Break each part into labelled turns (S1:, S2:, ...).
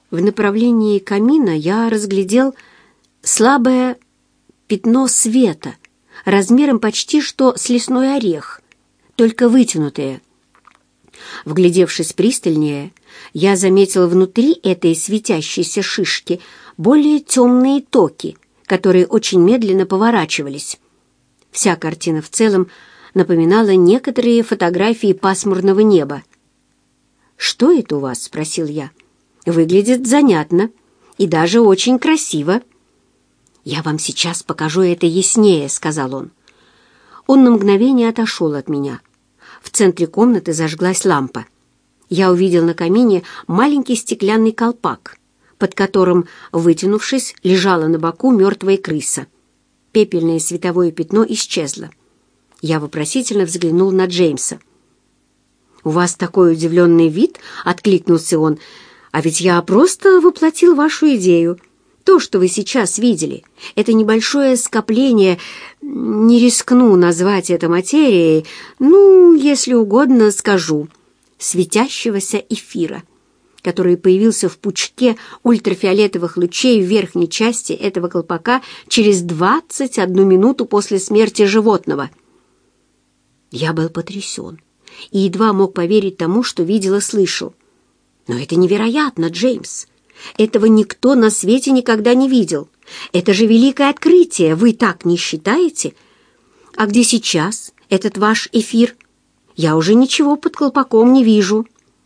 S1: В направлении камина я разглядел слабое пятно света, размером почти что с лесной орех, только вытянутое. Вглядевшись пристальнее, я заметил внутри этой светящейся шишки более темные токи, которые очень медленно поворачивались. Вся картина в целом напоминала некоторые фотографии пасмурного неба. «Что это у вас?» — спросил я. «Выглядит занятно и даже очень красиво». «Я вам сейчас покажу это яснее», — сказал он. Он на мгновение отошел от меня. В центре комнаты зажглась лампа. Я увидел на камине маленький стеклянный колпак, под которым, вытянувшись, лежала на боку мертвая крыса. Пепельное световое пятно исчезло. Я вопросительно взглянул на Джеймса. «У вас такой удивленный вид», — откликнулся он, — «а ведь я просто воплотил вашу идею. То, что вы сейчас видели, это небольшое скопление, не рискну назвать это материей, если угодно скажу, светящегося эфира, который появился в пучке ультрафиолетовых лучей в верхней части этого колпака через 21 минуту после смерти животного». Я был потрясен и едва мог поверить тому, что видел и слышал. «Но это невероятно, Джеймс! Этого никто на свете никогда не видел. Это же великое открытие, вы так не считаете? А где сейчас этот ваш эфир? Я уже ничего под колпаком не вижу».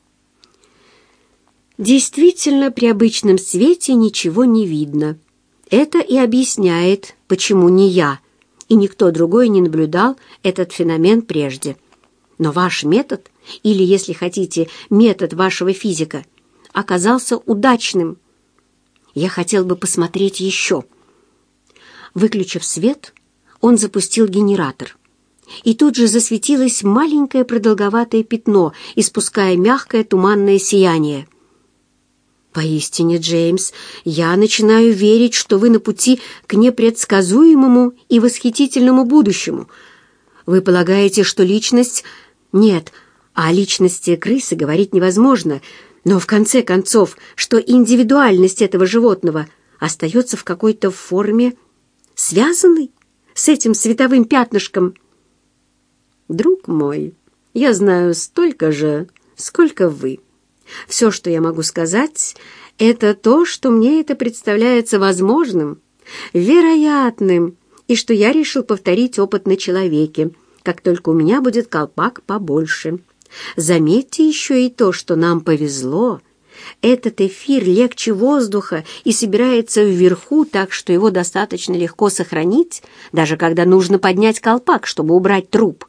S1: Действительно, при обычном свете ничего не видно. Это и объясняет, почему ни я и никто другой не наблюдал этот феномен прежде. Но ваш метод, или, если хотите, метод вашего физика, оказался удачным. Я хотел бы посмотреть еще. Выключив свет, он запустил генератор. И тут же засветилось маленькое продолговатое пятно, испуская мягкое туманное сияние. «Поистине, Джеймс, я начинаю верить, что вы на пути к непредсказуемому и восхитительному будущему. Вы полагаете, что личность... Нет, о личности крысы говорить невозможно, но в конце концов, что индивидуальность этого животного остается в какой-то форме связанной с этим световым пятнышком». «Друг мой, я знаю столько же, сколько вы. Все, что я могу сказать, это то, что мне это представляется возможным, вероятным, и что я решил повторить опыт на человеке, как только у меня будет колпак побольше. Заметьте еще и то, что нам повезло. Этот эфир легче воздуха и собирается вверху, так что его достаточно легко сохранить, даже когда нужно поднять колпак, чтобы убрать труп».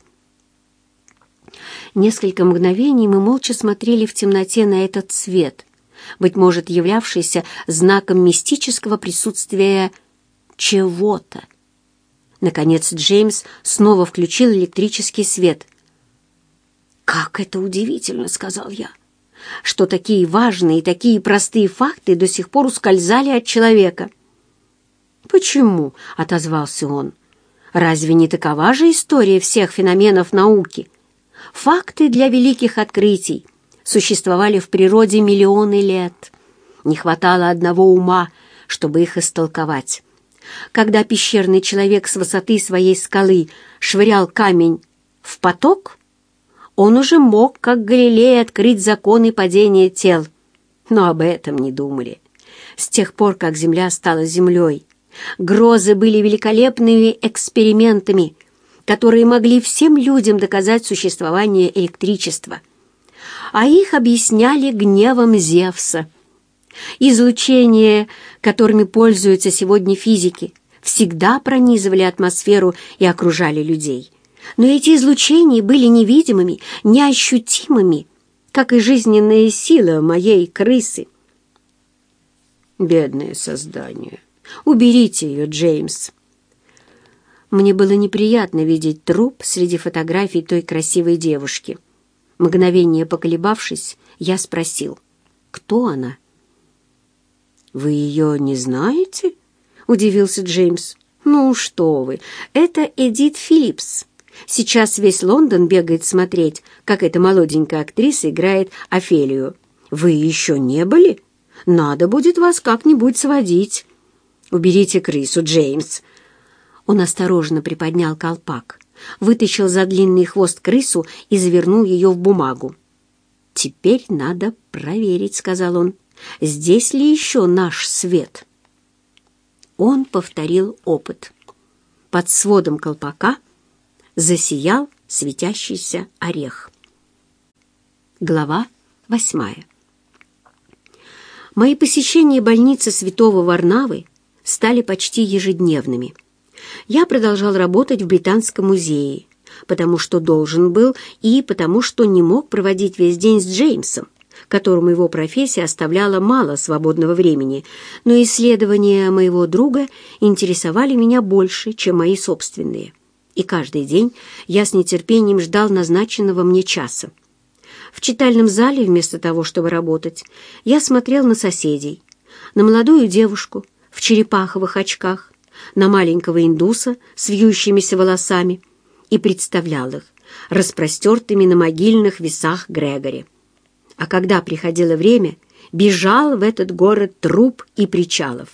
S1: Несколько мгновений мы молча смотрели в темноте на этот свет, быть может, являвшийся знаком мистического присутствия чего-то. Наконец Джеймс снова включил электрический свет. «Как это удивительно!» — сказал я, — «что такие важные и такие простые факты до сих пор ускользали от человека». «Почему?» — отозвался он. «Разве не такова же история всех феноменов науки? Факты для великих открытий существовали в природе миллионы лет. Не хватало одного ума, чтобы их истолковать. Когда пещерный человек с высоты своей скалы швырял камень в поток, он уже мог, как Галилей, открыть законы падения тел. Но об этом не думали. С тех пор, как Земля стала Землей, грозы были великолепными экспериментами, которые могли всем людям доказать существование электричества. А их объясняли гневом Зевса. Излучения, которыми пользуются сегодня физики, всегда пронизывали атмосферу и окружали людей. Но эти излучения были невидимыми, неощутимыми, как и жизненная сила моей крысы. «Бедное создание! Уберите ее, Джеймс!» Мне было неприятно видеть труп среди фотографий той красивой девушки. Мгновение поколебавшись, я спросил, кто она? «Вы ее не знаете?» — удивился Джеймс. «Ну что вы, это Эдит Филлипс. Сейчас весь Лондон бегает смотреть, как эта молоденькая актриса играет Офелию. Вы еще не были? Надо будет вас как-нибудь сводить. Уберите крысу, Джеймс». Он осторожно приподнял колпак, вытащил за длинный хвост крысу и завернул ее в бумагу. «Теперь надо проверить», — сказал он, — «здесь ли еще наш свет?» Он повторил опыт. Под сводом колпака засиял светящийся орех. Глава 8. Мои посещения больницы Святого Варнавы стали почти ежедневными. Я продолжал работать в Британском музее, потому что должен был и потому что не мог проводить весь день с Джеймсом, которому его профессия оставляла мало свободного времени, но исследования моего друга интересовали меня больше, чем мои собственные. И каждый день я с нетерпением ждал назначенного мне часа. В читальном зале, вместо того, чтобы работать, я смотрел на соседей, на молодую девушку в черепаховых очках, на маленького индуса с вьющимися волосами и представлял их распростертыми на могильных весах Грегори. А когда приходило время, бежал в этот город труп и причалов.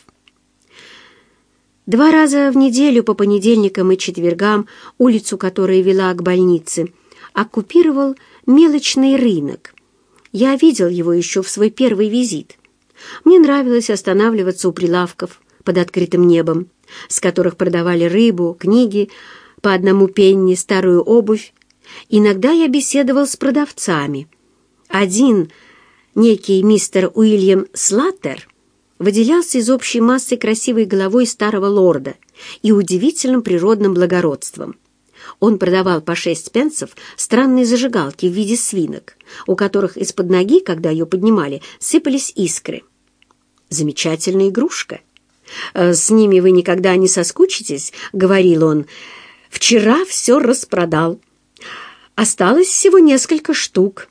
S1: 2 раза в неделю по понедельникам и четвергам улицу, которая вела к больнице, оккупировал мелочный рынок. Я видел его еще в свой первый визит. Мне нравилось останавливаться у прилавков под открытым небом, с которых продавали рыбу, книги, по 1 пенни, старую обувь. Иногда я беседовал с продавцами. Один, некий мистер Уильям Слаттер, выделялся из общей массы красивой головой старого лорда и удивительным природным благородством. Он продавал по 6 пенсов странные зажигалки в виде свинок, у которых из-под ноги, когда ее поднимали, сыпались искры. «Замечательная игрушка. С ними вы никогда не соскучитесь», — говорил он. «Вчера все распродал. Осталось всего несколько штук».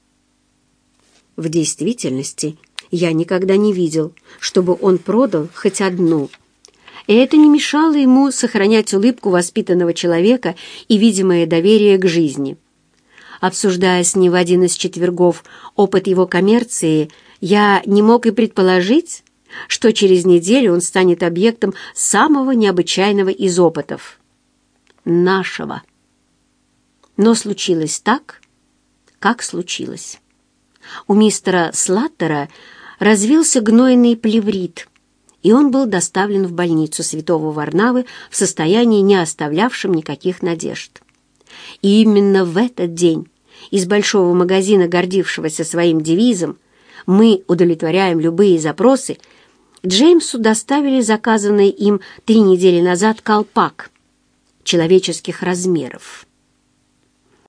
S1: В действительности я никогда не видел, чтобы он продал хоть одну. И это не мешало ему сохранять улыбку воспитанного человека и видимое доверие к жизни. Обсуждая с ним в один из четвергов опыт его коммерции, я не мог и предположить, что через неделю он станет объектом самого необычайного из опытов — нашего. Но случилось так, как случилось. У мистера Слаттера развился гнойный плеврит, и он был доставлен в больницу Святого Варнавы в состоянии, не оставлявшем никаких надежд. И именно в этот день из большого магазина, гордившегося своим девизом «Мы удовлетворяем любые запросы», Джеймсу доставили заказанный им 3 недели назад колпак человеческих размеров.